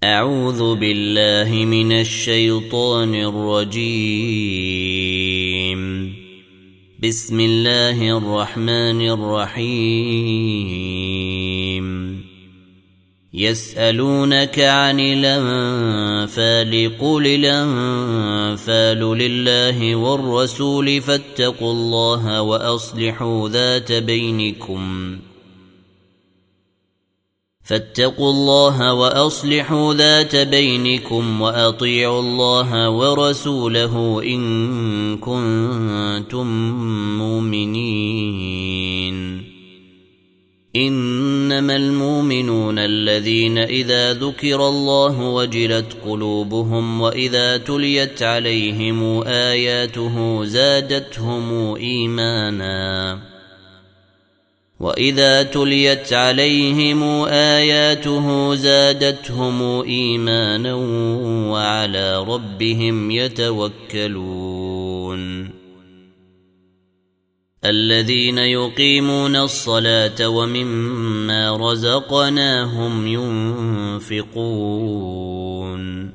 أعوذ بالله من الشيطان الرجيم. بسم الله الرحمن الرحيم. يسألونك عن الأنفال قل الأنفال لله والرسول فاتقوا الله وأصلحوا ذات بينكم وأطيعوا الله ورسوله إن كنتم مؤمنين. إنما المؤمنون الذين إذا ذكر الله وجلت قلوبهم وإذا تليت عليهم آياته زادتهم إيمانا وعلى ربهم يتوكلون. الذين يقيمون الصلاة ومما رزقناهم ينفقون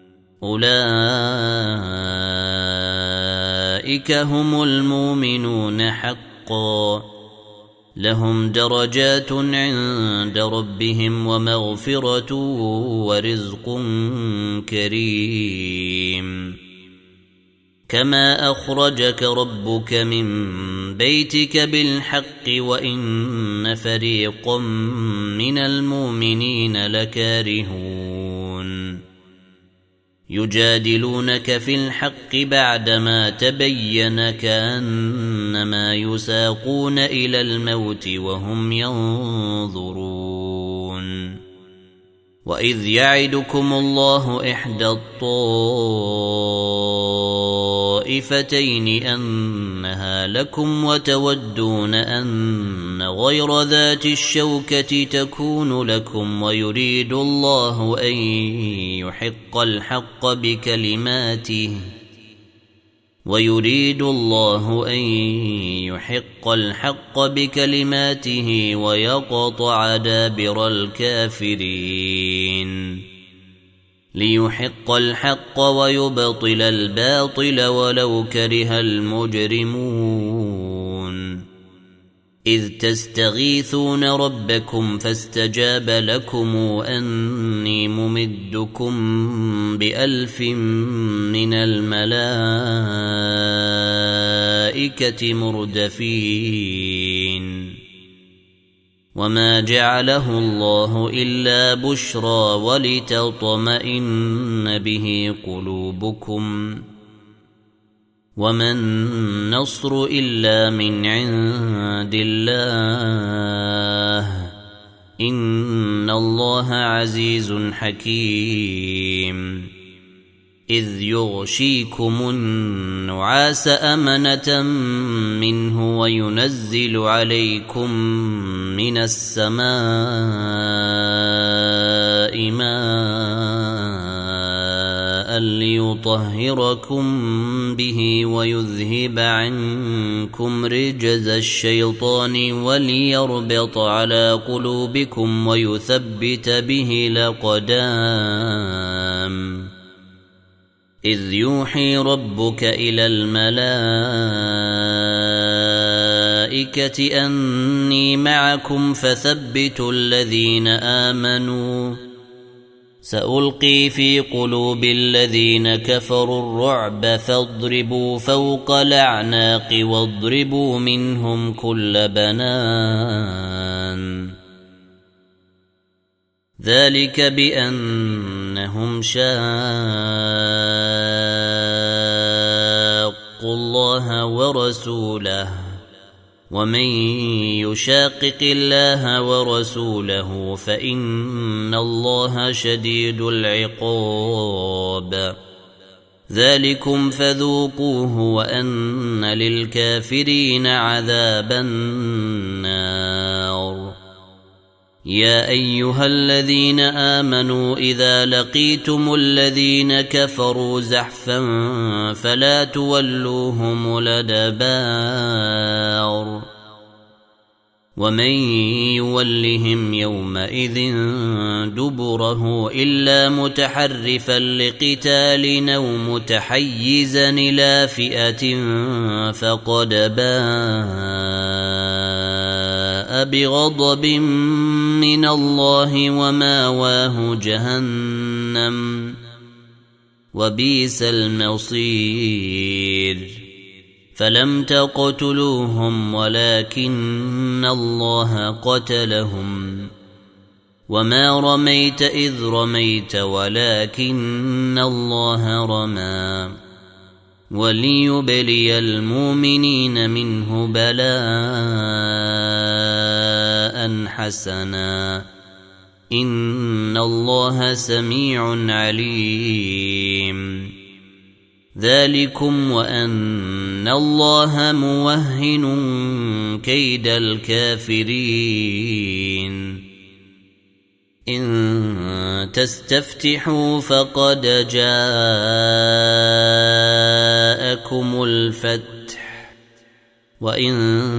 أولئك هم المؤمنون حقا لهم درجات عند ربهم ومغفرة ورزق كريم. كما أخرجك ربك من بيتك بالحق وإن فريقا من المؤمنين لكارهون يجادلونك في الحق بعدما تبين كأنما يساقون إلى الموت وهم ينظرون. وإذ يعدكم الله إحدى الطائفتين أنها لكم وتودون أن غير ذات الشوكة تكون لكم ويريد الله أن يحق الحق بكلماته ويقطع دابر الكافرين ليحق الحق ويبطل الباطل ولو كره المجرمون. إذ تستغيثون ربكم فاستجاب لكم أني ممدكم ب1000 من الملائكة مردفين. وما جعله الله إلا بشرى ولتطمئن به قلوبكم وما النصر إلا من عند الله إن الله عزيز حكيم. إذ يغشيكم النعاس أمنة منه وينزل عليكم من السماء ماء ليطهركم به ويذهب عنكم رجز الشيطان وليربط على قلوبكم ويثبت به الأقدام. إذ يوحي ربك إلى الملائكة أني معكم فثبتوا الذين آمنوا سألقي في قلوب الذين كفروا الرعب فاضربوا فوق الأعناق واضربوا منهم كل بنان. ذلك بأنهم شاقوا الله ورسوله ومن يشاقق الله ورسوله فإن الله شديد العقاب. ذلكم فذوقوه وأن للكافرين عذاب النار. يا أيها الذين آمنوا إذا لقيتم الذين كفروا زحفا فلا تولوهم الأدبار ومن يولهم يومئذ دبره إلا متحرفا لقتال أو متحيزا إلى فئة فقد باء بغضب من الله وماواه جهنم وبئس المصير فلم تقتلوهم ولكن الله قتلهم وما رميت إذ رميت ولكن الله رمى وليبلي المؤمنين منه بلاء حسنا إن الله سميع عليم ذلكم وأن الله موهن كيد الكافرين إن تستفتحوا فقد جاءكم الفتح وإن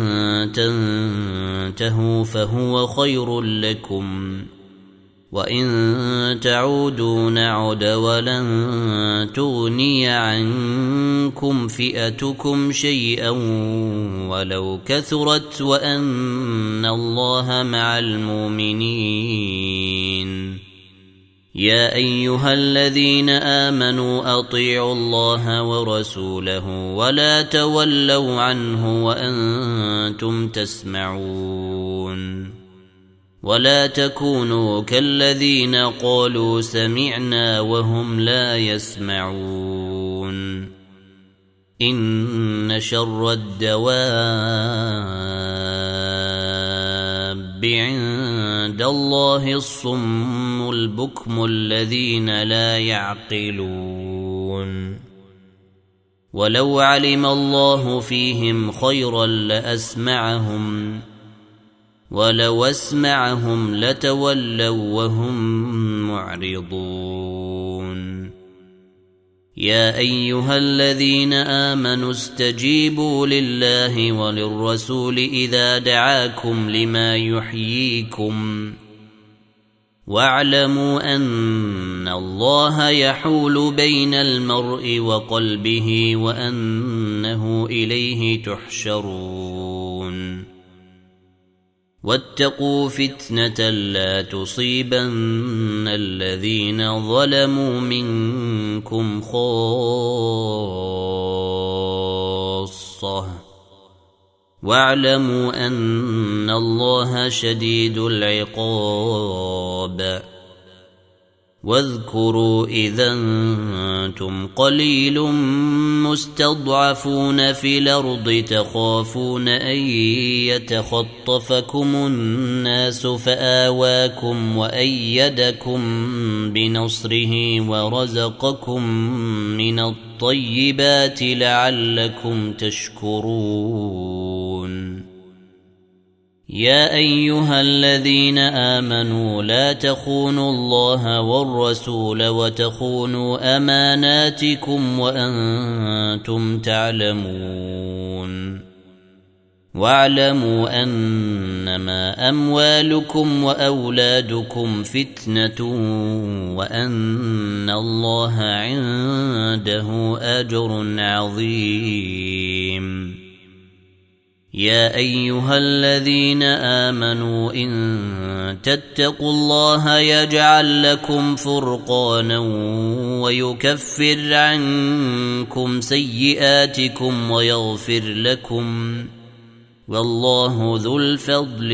تنتهوا فهو خير لكم وإن تعودوا نعد ولن تغني عنكم فئتكم شيئا ولو كثرت وأن الله مع المؤمنين يا أيها الذين آمنوا أطيعوا الله ورسوله ولا تولوا عنه وأنتم تسمعون ولا تكونوا كالذين قالوا سمعنا وهم لا يسمعون إن شر الدواب عند الله الصم البكم الذين لا يعقلون ولو علم الله فيهم خيرا لأسمعهم ولو أسمعهم لتولوا وهم معرضون يا أيها الذين آمنوا استجيبوا لله وللرسول إذا دعاكم لما يحييكم واعلموا أن الله يحول بين المرء وقلبه وأنه إليه تحشرون واتقوا فتنة لا تصيبن الذين ظلموا منكم خاصة واعلموا أن الله شديد العقاب واذكروا إذا أنتم قليل مستضعفون في الأرض تخافون أن يتخطفكم الناس فآواكم وأيدكم بنصره ورزقكم من الطيبات لعلكم تشكرون يا أيها الذين آمنوا لا تخونوا الله والرسول وتخونوا أماناتكم وأنتم تعلمون واعلموا أنما أموالكم وأولادكم فتنة وأن الله عنده أجر عظيم يا أيها الذين آمنوا إن تتقوا الله يجعل لكم فرقانا ويكفر عنكم سيئاتكم ويغفر لكم والله ذو الفضل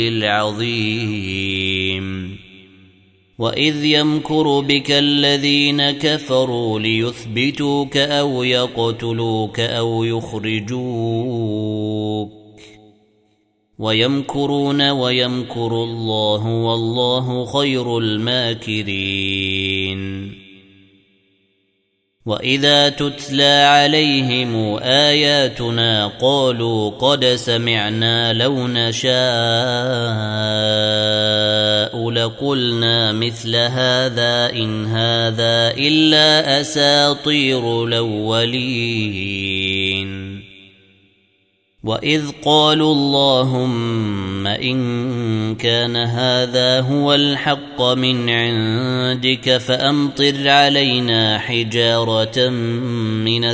العظيم وإذ يمكر بك الذين كفروا ليثبتوك أو يقتلوك أو يخرجوك ويمكرون ويمكر الله والله خير الماكرين وإذا تتلى عليهم آياتنا قالوا قد سمعنا لو نشاء لقلنا مثل هذا إن هذا إلا أساطير الأولين وإذ قالوا اللهم إن كان هذا هو الحق من عندك فأمطر علينا حجارة من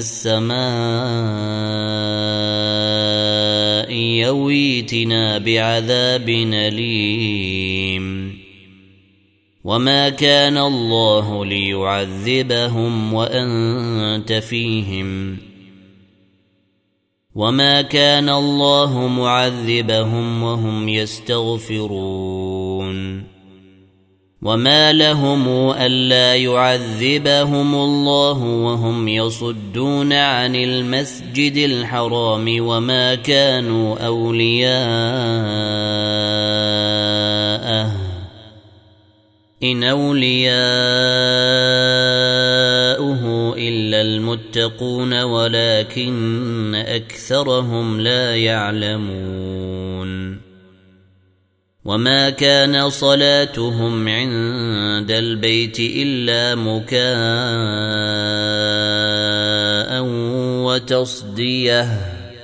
السماء يويتنا بعذاب أليم وما كان الله ليعذبهم وأنت فيهم وما كان الله معذبهم وهم يستغفرون وما لهم ألا يعذبهم الله وهم يصدون عن المسجد الحرام وما كانوا أولياءه إن أولياؤه إلا المتقون ولكن أكثرهم لا يعلمون وما كان صلاتهم عند البيت إلا مكاء وتصديه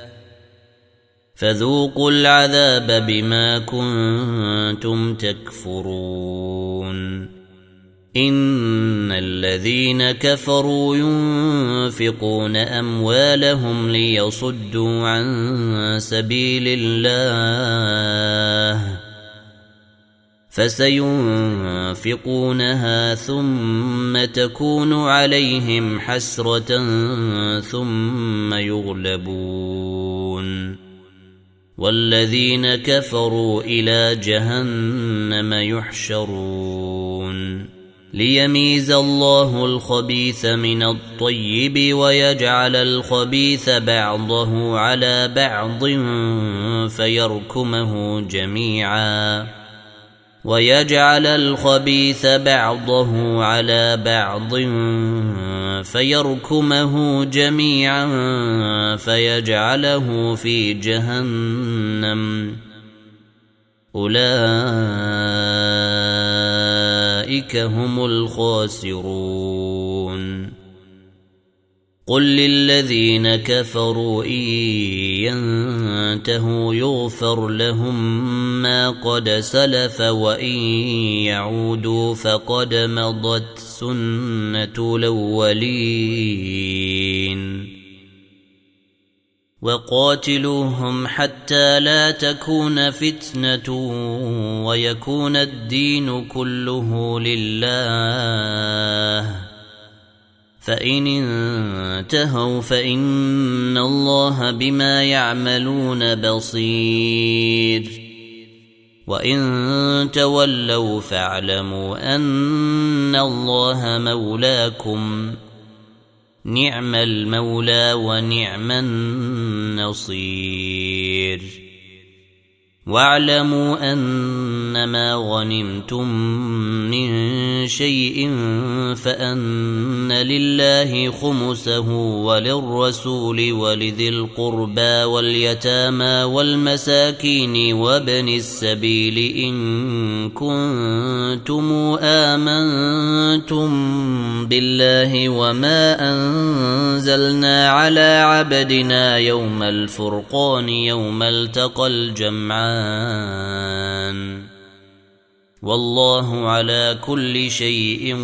فذوقوا العذاب بما كنتم تكفرون إن الذين كفروا ينفقون أموالهم ليصدوا عن سبيل الله فسينفقونها ثم تكون عليهم حسرة ثم يغلبون والذين كفروا إلى جهنم يحشرون ليميز الله الخبيث من الطيب ويجعل الخبيث بعضه على بعض فيركمه جميعا فيجعله في جهنم أولئك هم الخاسرون قل للذين كفروا إن ينتهوا يغفر لهم ما قد سلف وإن يعودوا فقد مضت سنة الأولين وقاتلوهم حتى لا تكون فتنة ويكون الدين كله لله فإن انتهوا فإن الله بما يعملون بصير وإن تولوا فاعلموا أن الله مولاكم نعم المولى ونعم النصير واعلموا أنما غنمتم من شيء فأن لله خمسه وللرسول ولذي القربى واليتامى والمساكين وابن السبيل إن كنتم آمنتم بالله وما أنزلنا على عبدنا يوم الفرقان يوم التقى الجمعان والله على كل شيء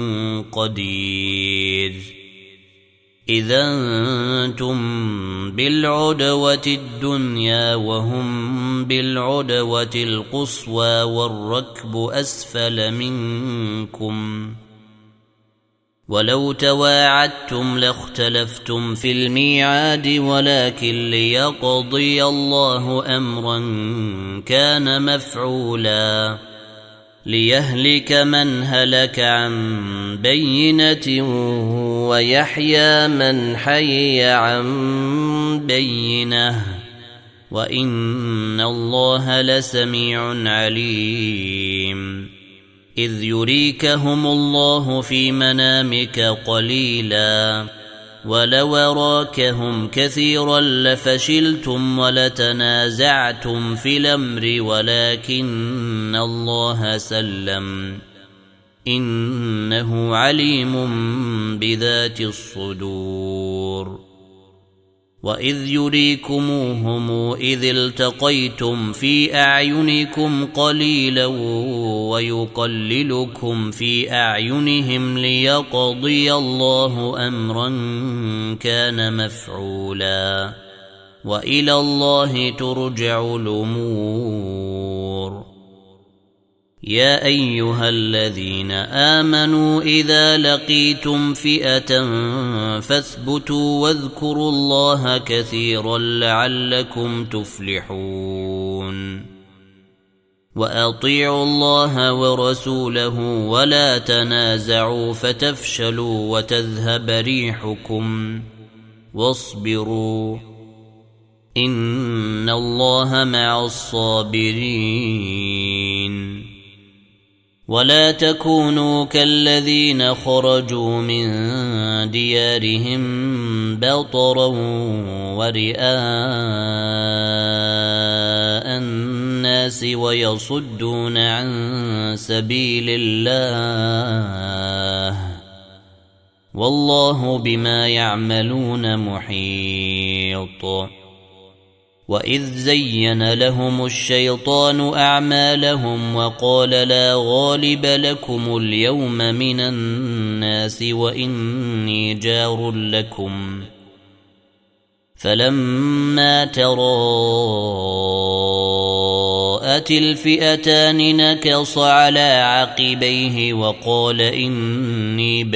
قدير إذا أنتم بالعدوة الدنيا وهم بالعدوة القصوى والركب أسفل منكم ولو تواعدتم لاختلفتم في الميعاد ولكن ليقضي الله أمرا كان مفعولا ليهلك من هلك عن بينة ويحيى من حي عن بينة وإن الله لسميع عليم إذ يريكهم الله في منامك قليلا ولو أراكهم كثيرا لفشلتم ولتنازعتم في الأمر ولكن الله سلم إنه عليم بذات الصدور وإذ يريكموهم إذ التقيتم في أعينكم قليلا ويقللكم في أعينهم ليقضي الله أمرا كان مفعولا وإلى الله ترجع الأمور. يا أيها الذين آمنوا إذا لقيتم فئة فاثبتوا واذكروا الله كثيرا لعلكم تفلحون. وأطيعوا الله ورسوله ولا تنازعوا فتفشلوا وتذهب ريحكم واصبروا إن الله مع الصابرين. ولا تكونوا كالذين خرجوا من ديارهم بطرا ورئاء الناس ويصدون عن سبيل الله والله بما يعملون محيط. وإذ زين لهم الشيطان أعمالهم وقال لا غالب لكم اليوم من الناس وإني جار لكم فلما تراءت الفئتان نكص على عقبيه وقال إني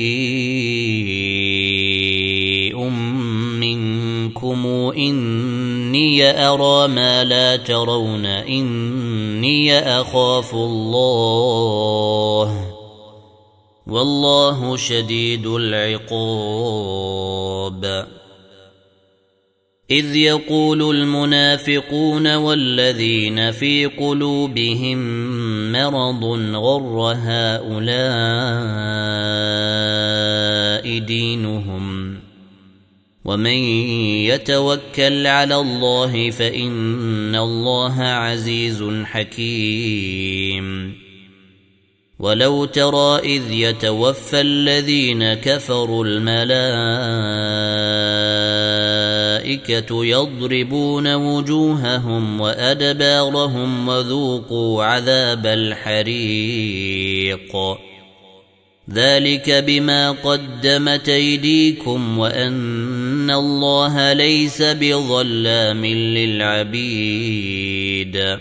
بريء منكم إني أرى ما لا ترون إني أخاف الله والله شديد العقاب. إذ يقول المنافقون والذين في قلوبهم مرض غر هؤلاء دينهم ومن يتوكل على الله فإن الله عزيز حكيم. ولو ترى إذ يتوفى الذين كفروا الملائكة يضربون وجوههم وأدبارهم وذوقوا عذاب الحريق ذلك بما قدمت أيديكم وأن الله ليس بظلام للعبيد.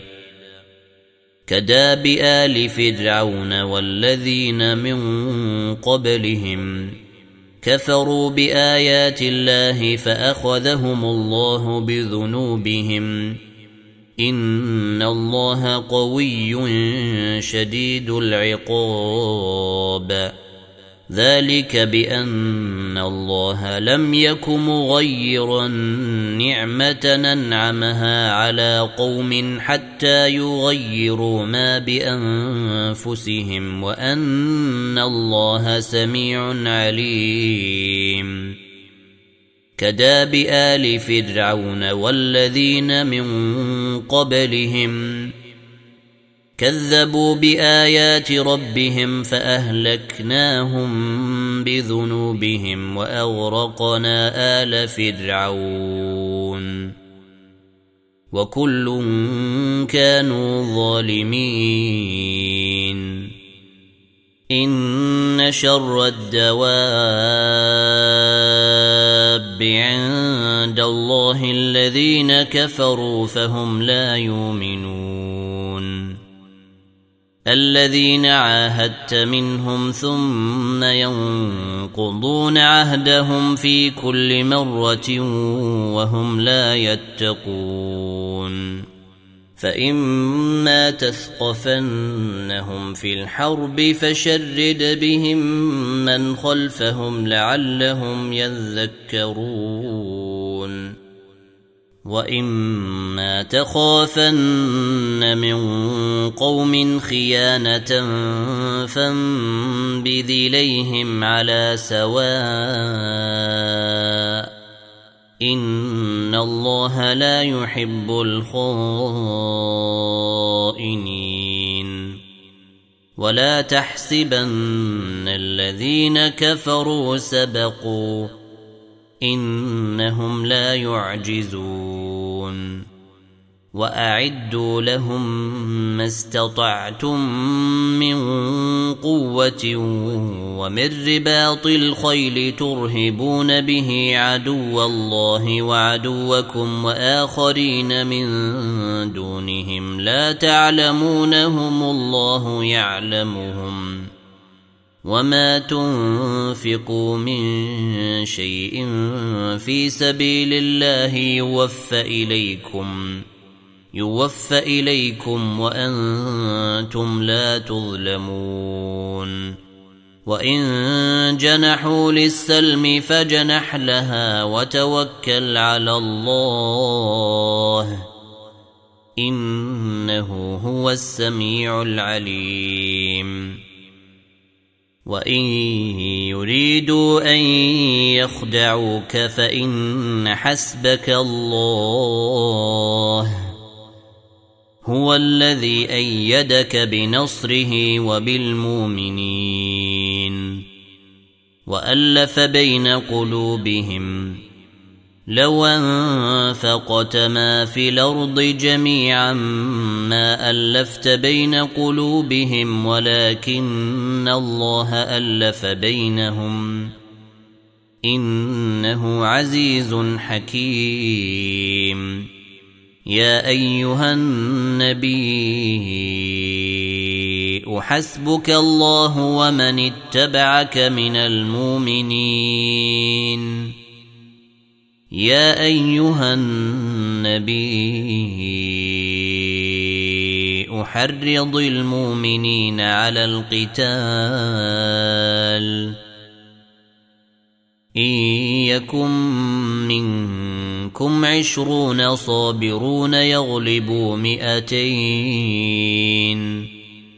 كداب آل فرعون والذين من قبلهم كفروا بآيات الله فأخذهم الله بذنوبهم إن الله قوي شديد العقاب. ذلك بأن الله لم يك مغيرا نعمة أنعمها على قوم حتى يغيروا ما بأنفسهم وأن الله سميع عليم. كداب آل فرعون والذين من قبلهم كذبوا بآيات ربهم فأهلكناهم بذنوبهم وأغرقنا آل فرعون وكل كانوا ظالمين. إن شر الدواب عند الله الذين كفروا فهم لا يؤمنون. الذين عاهدت منهم ثم ينقضون عهدهم في كل مرة وهم لا يتقون. فإما تثقفنهم في الحرب فشرد بهم من خلفهم لعلهم يذكرون. وإما تخافن من قوم خيانة فانبذ إليهم على سواء إن الله لا يحب الخائنين. ولا تحسبن الذين كفروا سبقوا إنهم لا يعجزون وأعدوا لهم ما استطعتم من قوة ومن رباط الخيل ترهبون به عدو الله وعدوكم وآخرين من دونهم لا تعلمونهم الله يعلمهم وما تنفقوا من شيء في سبيل الله يوفى إليكم وأنتم لا تظلمون وإن جنحوا للسلم فجنح لها وتوكل على الله إنه هو السميع العليم وإن يريدوا أن يخدعوك فإن حسبك الله هو الذي أيدك بنصره وبالمؤمنين وألف بين قلوبهم لو أنفقت ما في الأرض جميعا ما ألفت بين قلوبهم ولكن الله ألف بينهم إنه عزيز حكيم يا أيها النبي حسبك الله ومن اتبعك من المؤمنين يا أيها النبي حرض المؤمنين على القتال إن يكن منكم 20 صابرون يغلبوا 200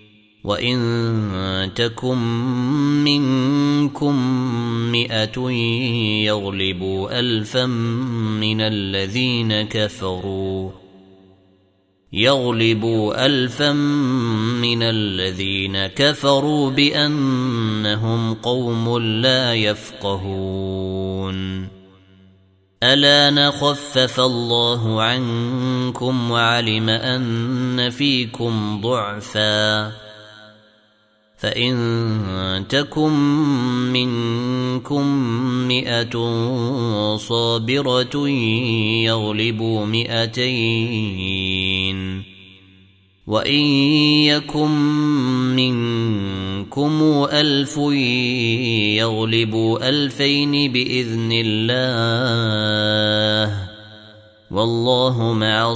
وإن تكن منكم 100 يغلبوا 1000 من الذين كفروا بأنهم قوم لا يفقهون ألا نخفف الله عنكم وعلم أن فيكم ضعفا فإن تكن منكم 100 صابرة يغلبوا 200 وإن يكن منكم 1000 يغلبوا 2000 بإذن الله والله مع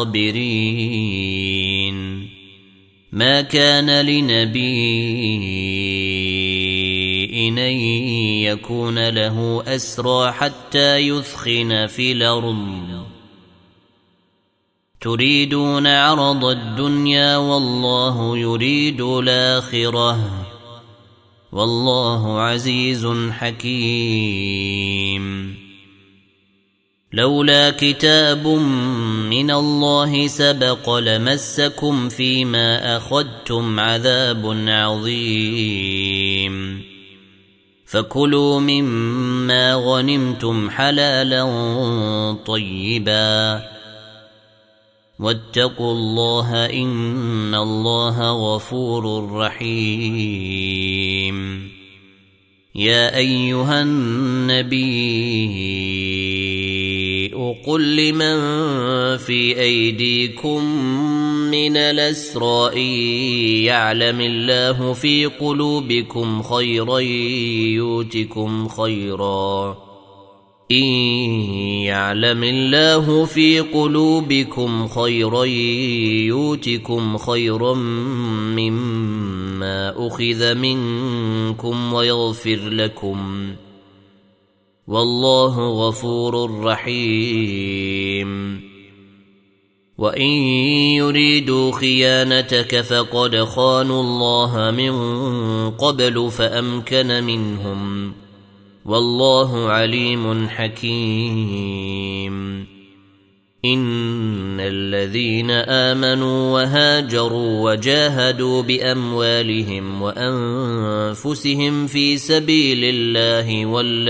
الصابرين ما كان لنبي أن يكون له أسرى حتى يثخن في الأرض تريدون عرض الدنيا والله يريد الآخرة والله عزيز حكيم لولا كتاب من الله سبق لمسكم فيما أخذتم عذاب عظيم فكلوا مما غنمتم حلالا طيبا واتقوا الله إن الله غفور رحيم يا أيها النبي قل لمن في أيديكم من الأسرى يعلم الله في قلوبكم خيرا إن يعلم الله في قلوبكم خيرا يؤتكم خيرا مما أخذ منكم ويغفر لكم والله غفور رحيم وإن يريدوا خيانتك فقد خانوا الله من قبل فأمكن منهم والله عليم حكيم إن الذين آمنوا وهاجروا وجاهدوا بأموالهم وأنفسهم في سبيل الله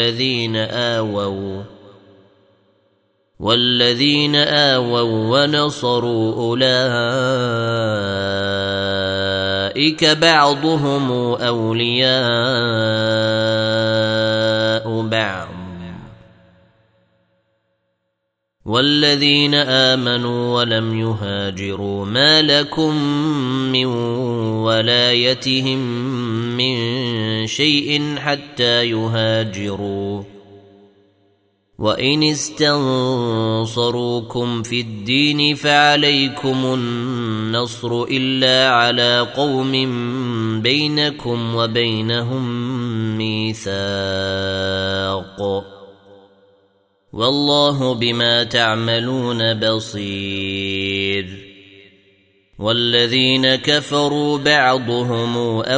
والذين آووا ونصروا أولئك بعضهم أولياء بعض والذين آمنوا ولم يهاجروا ما لكم من ولايتهم من شيء حتى يهاجروا وإن استنصروكم في الدين فعليكم النصر إلا على قوم بينكم وبينهم ميثاق والله بما تعملون بصير والذين كفروا بعضهم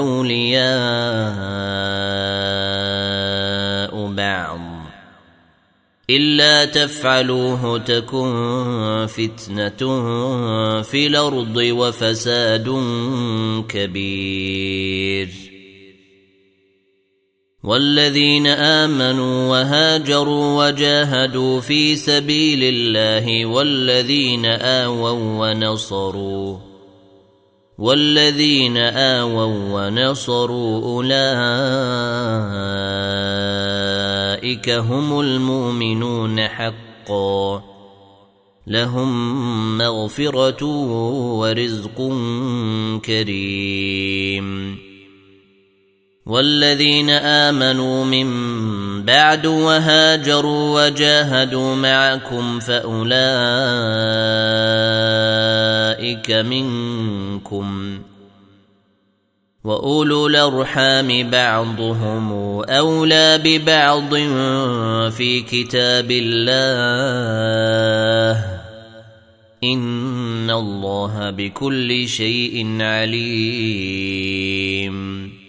أولياء بعض إلا تفعلوه تكن فتنة في الأرض وفساد كبير والذين آمنوا وهاجروا وجاهدوا في سبيل الله والذين آووا ونصروا أولئك هم المؤمنون حقا لهم مغفرة ورزق كريم والذين آمنوا من بعد وهاجروا وجاهدوا معكم فأولئك منكم وأولو الأرحام بعضهم أولى ببعض في كتاب الله إن الله بكل شيء عليم